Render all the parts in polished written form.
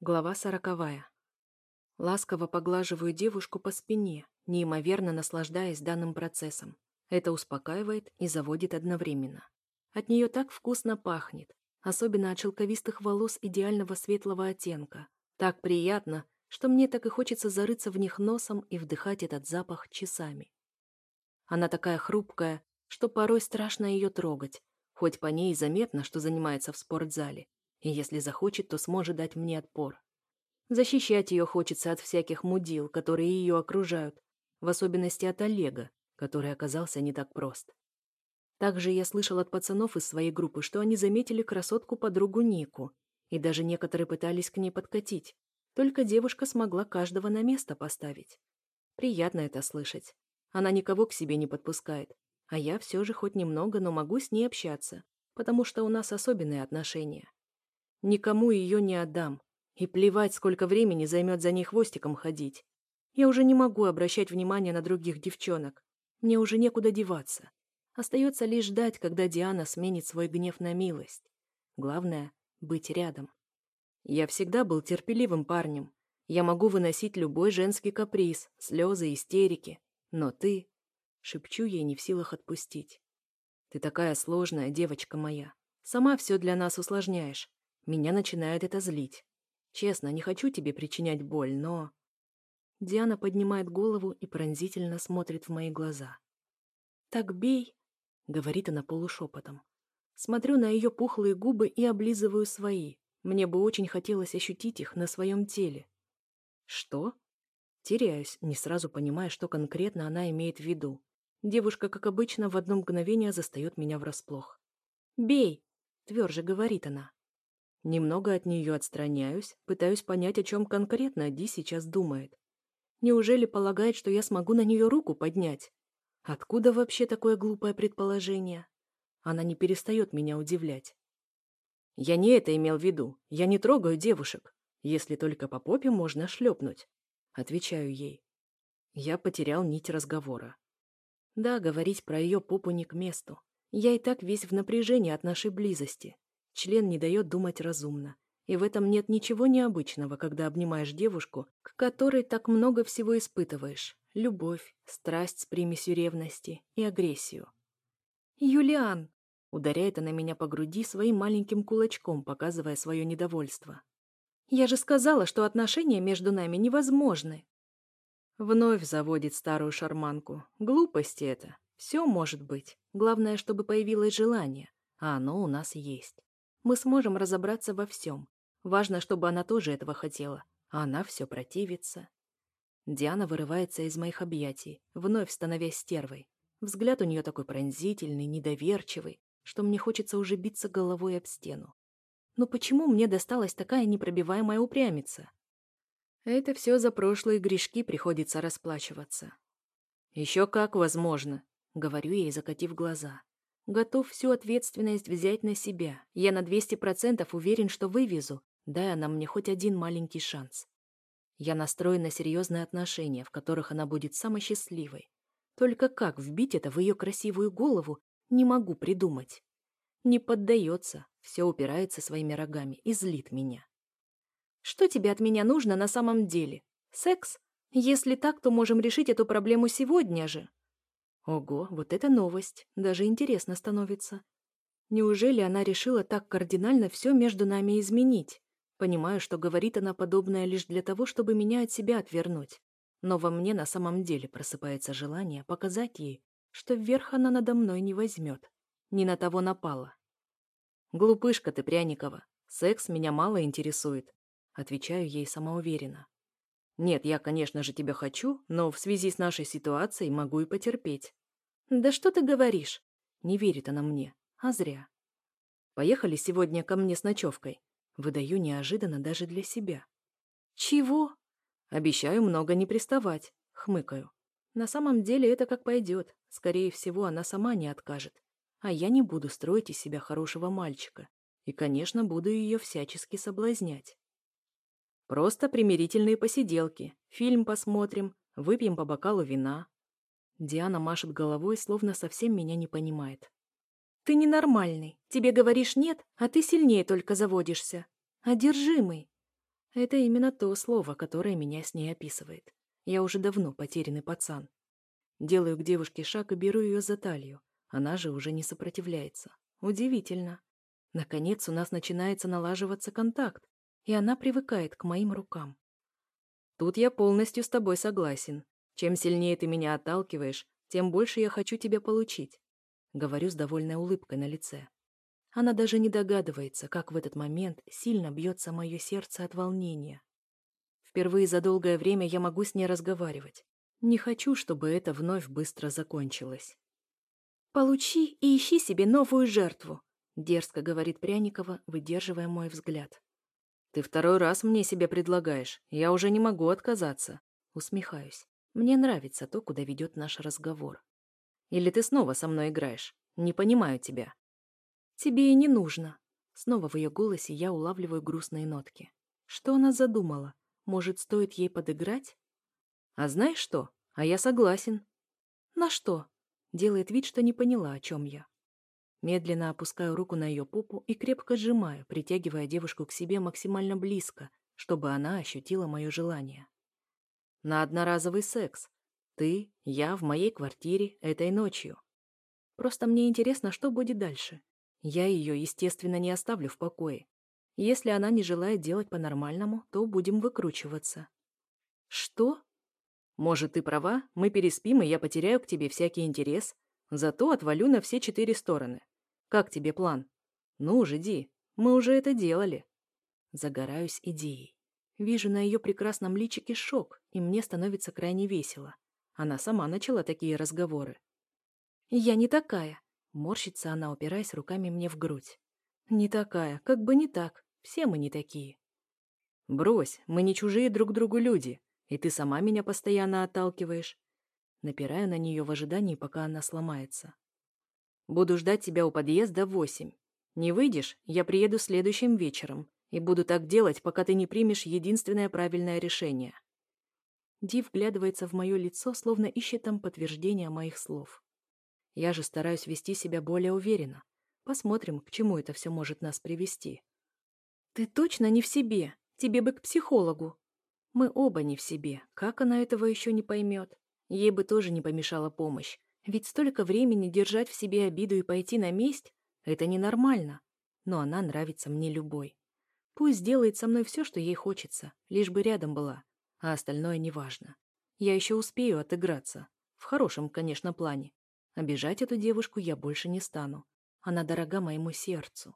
Глава 40. Ласково поглаживаю девушку по спине, неимоверно наслаждаясь данным процессом. Это успокаивает и заводит одновременно. От нее так вкусно пахнет, особенно от шелковистых волос идеального светлого оттенка. Так приятно, что мне так и хочется зарыться в них носом и вдыхать этот запах часами. Она такая хрупкая, что порой страшно ее трогать, хоть по ней заметно, что занимается в спортзале, и если захочет, то сможет дать мне отпор. Защищать ее хочется от всяких мудил, которые ее окружают, в особенности от Олега, который оказался не так прост. Также я слышал от пацанов из своей группы, что они заметили красотку-подругу Нику, и даже некоторые пытались к ней подкатить, только девушка смогла каждого на место поставить. Приятно это слышать. Она никого к себе не подпускает, а я все же хоть немного, но могу с ней общаться, потому что у нас особенные отношения. Никому ее не отдам. И плевать, сколько времени займет за ней хвостиком ходить. Я уже не могу обращать внимание на других девчонок. Мне уже некуда деваться. Остается лишь ждать, когда Диана сменит свой гнев на милость. Главное — быть рядом. Я всегда был терпеливым парнем. Я могу выносить любой женский каприз, слезы, истерики. Но ты... Шепчу ей, не в силах отпустить. Ты такая сложная, девочка моя. Сама все для нас усложняешь. Меня начинает это злить. Честно, не хочу тебе причинять боль, но... Диана поднимает голову и пронзительно смотрит в мои глаза. «Так бей», — говорит она полушепотом. Смотрю на ее пухлые губы и облизываю свои. Мне бы очень хотелось ощутить их на своем теле. Что? Теряюсь, не сразу понимая, что конкретно она имеет в виду. Девушка, как обычно, в одно мгновение застает меня врасплох. «Бей», — тверже говорит она. Немного от нее отстраняюсь, пытаюсь понять, о чем конкретно Ди сейчас думает. Неужели полагает, что я смогу на нее руку поднять? Откуда вообще такое глупое предположение? Она не перестает меня удивлять. Я не это имел в виду. Я не трогаю девушек. Если только по попе можно шлепнуть. Отвечаю ей. Я потерял нить разговора. Да, говорить про ее попу не к месту. Я и так весь в напряжении от нашей близости. Член не дает думать разумно. И в этом нет ничего необычного, когда обнимаешь девушку, к которой так много всего испытываешь. Любовь, страсть с примесью ревности и агрессию. «Юлиан!» — ударяет она меня по груди своим маленьким кулачком, показывая свое недовольство. «Я же сказала, что отношения между нами невозможны!» Вновь заводит старую шарманку. Глупости это. Все может быть. Главное, чтобы появилось желание. А оно у нас есть. Мы сможем разобраться во всем. Важно, чтобы она тоже этого хотела. А она все противится. Диана вырывается из моих объятий, вновь становясь стервой. Взгляд у нее такой пронзительный, недоверчивый, что мне хочется уже биться головой об стену. Но почему мне досталась такая непробиваемая упрямица? Это все за прошлые грешки приходится расплачиваться. «Еще как возможно», — говорю ей, закатив глаза. «Готов всю ответственность взять на себя. Я на 200% уверен, что вывезу, дай она мне хоть один маленький шанс. Я настроен на серьезные отношения, в которых она будет самой счастливой. Только как вбить это в ее красивую голову, не могу придумать. Не поддается, все упирается своими рогами и злит меня. Что тебе от меня нужно на самом деле? Секс? Если так, то можем решить эту проблему сегодня же». Ого, вот это новость. Даже интересно становится. Неужели она решила так кардинально все между нами изменить? Понимаю, что говорит она подобное лишь для того, чтобы меня от себя отвернуть. Но во мне на самом деле просыпается желание показать ей, что вверх она надо мной не возьмет. Не на того напала. «Глупышка ты, Пряникова. Секс меня мало интересует», — отвечаю ей самоуверенно. «Нет, я, конечно же, тебя хочу, но в связи с нашей ситуацией могу и потерпеть». «Да что ты говоришь?» Не верит она мне, а зря. «Поехали сегодня ко мне с ночевкой». Выдаю неожиданно даже для себя. «Чего?» «Обещаю много не приставать», — хмыкаю. На самом деле это как пойдет. Скорее всего, она сама не откажет. А я не буду строить из себя хорошего мальчика. И, конечно, буду ее всячески соблазнять. Просто примирительные посиделки, фильм посмотрим, выпьем по бокалу вина. Диана машет головой, словно совсем меня не понимает. «Ты ненормальный. Тебе говоришь нет, а ты сильнее только заводишься. Одержимый». Это именно то слово, которое меня с ней описывает. Я уже давно потерянный пацан. Делаю к девушке шаг и беру ее за талию. Она же уже не сопротивляется. Удивительно. Наконец у нас начинается налаживаться контакт, и она привыкает к моим рукам. Тут я полностью с тобой согласен. Чем сильнее ты меня отталкиваешь, тем больше я хочу тебя получить. Говорю с довольной улыбкой на лице. Она даже не догадывается, как в этот момент сильно бьется мое сердце от волнения. Впервые за долгое время я могу с ней разговаривать. Не хочу, чтобы это вновь быстро закончилось. «Получи и ищи себе новую жертву», — дерзко говорит Пряникова, выдерживая мой взгляд. «Ты второй раз мне себе предлагаешь. Я уже не могу отказаться». Усмехаюсь. Мне нравится то, куда ведет наш разговор. Или ты снова со мной играешь? Не понимаю тебя. Тебе и не нужно. Снова в ее голосе я улавливаю грустные нотки. Что она задумала? Может, стоит ей подыграть? А знаешь что? А я согласен. На что? Делает вид, что не поняла, о чем я. Медленно опускаю руку на ее попу и крепко сжимаю, притягивая девушку к себе максимально близко, чтобы она ощутила мое желание. На одноразовый секс. Ты, я в моей квартире этой ночью. Просто мне интересно, что будет дальше. Я ее, естественно, не оставлю в покое. Если она не желает делать по-нормальному, то будем выкручиваться. Что? Может, ты права, мы переспим, и я потеряю к тебе всякий интерес, зато отвалю на все 4 стороны. Как тебе план? Ну же, Ди, мы уже это делали. Загораюсь идеей. Вижу на ее прекрасном личике шок, и мне становится крайне весело. Она сама начала такие разговоры. «Я не такая», — морщится она, упираясь руками мне в грудь. «Не такая, как бы не так. Все мы не такие». «Брось, мы не чужие друг другу люди, и ты сама меня постоянно отталкиваешь». Напираю на нее в ожидании, пока она сломается. «Буду ждать тебя у подъезда в 8. Не выйдешь, я приеду следующим вечером, и буду так делать, пока ты не примешь единственное правильное решение». Ди вглядывается в мое лицо, словно ищет там подтверждения моих слов. Я же стараюсь вести себя более уверенно. Посмотрим, к чему это все может нас привести. «Ты точно не в себе? Тебе бы к психологу». Мы оба не в себе. Как она этого еще не поймет? Ей бы тоже не помешала помощь. Ведь столько времени держать в себе обиду и пойти на месть — это ненормально. Но она нравится мне любой. Пусть делает со мной все, что ей хочется, лишь бы рядом была. А остальное неважно. Я еще успею отыграться. В хорошем, конечно, плане. Обижать эту девушку я больше не стану. Она дорога моему сердцу.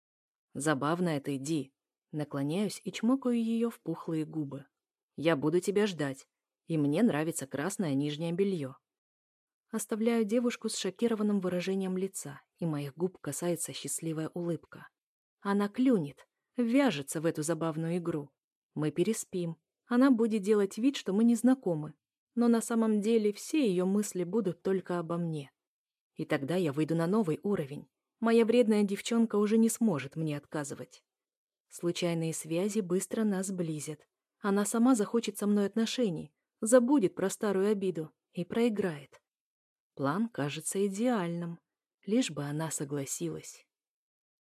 Забавная ты, Ди. Наклоняюсь и чмокаю ее в пухлые губы. Я буду тебя ждать. И мне нравится красное нижнее белье. Оставляю девушку с шокированным выражением лица, и моих губ касается счастливая улыбка. Она клюнет, вяжется в эту забавную игру. Мы переспим. Она будет делать вид, что мы не знакомы. Но на самом деле все ее мысли будут только обо мне. И тогда я выйду на новый уровень. Моя вредная девчонка уже не сможет мне отказывать. Случайные связи быстро нас сблизят. Она сама захочет со мной отношений, забудет про старую обиду и проиграет. План кажется идеальным, лишь бы она согласилась.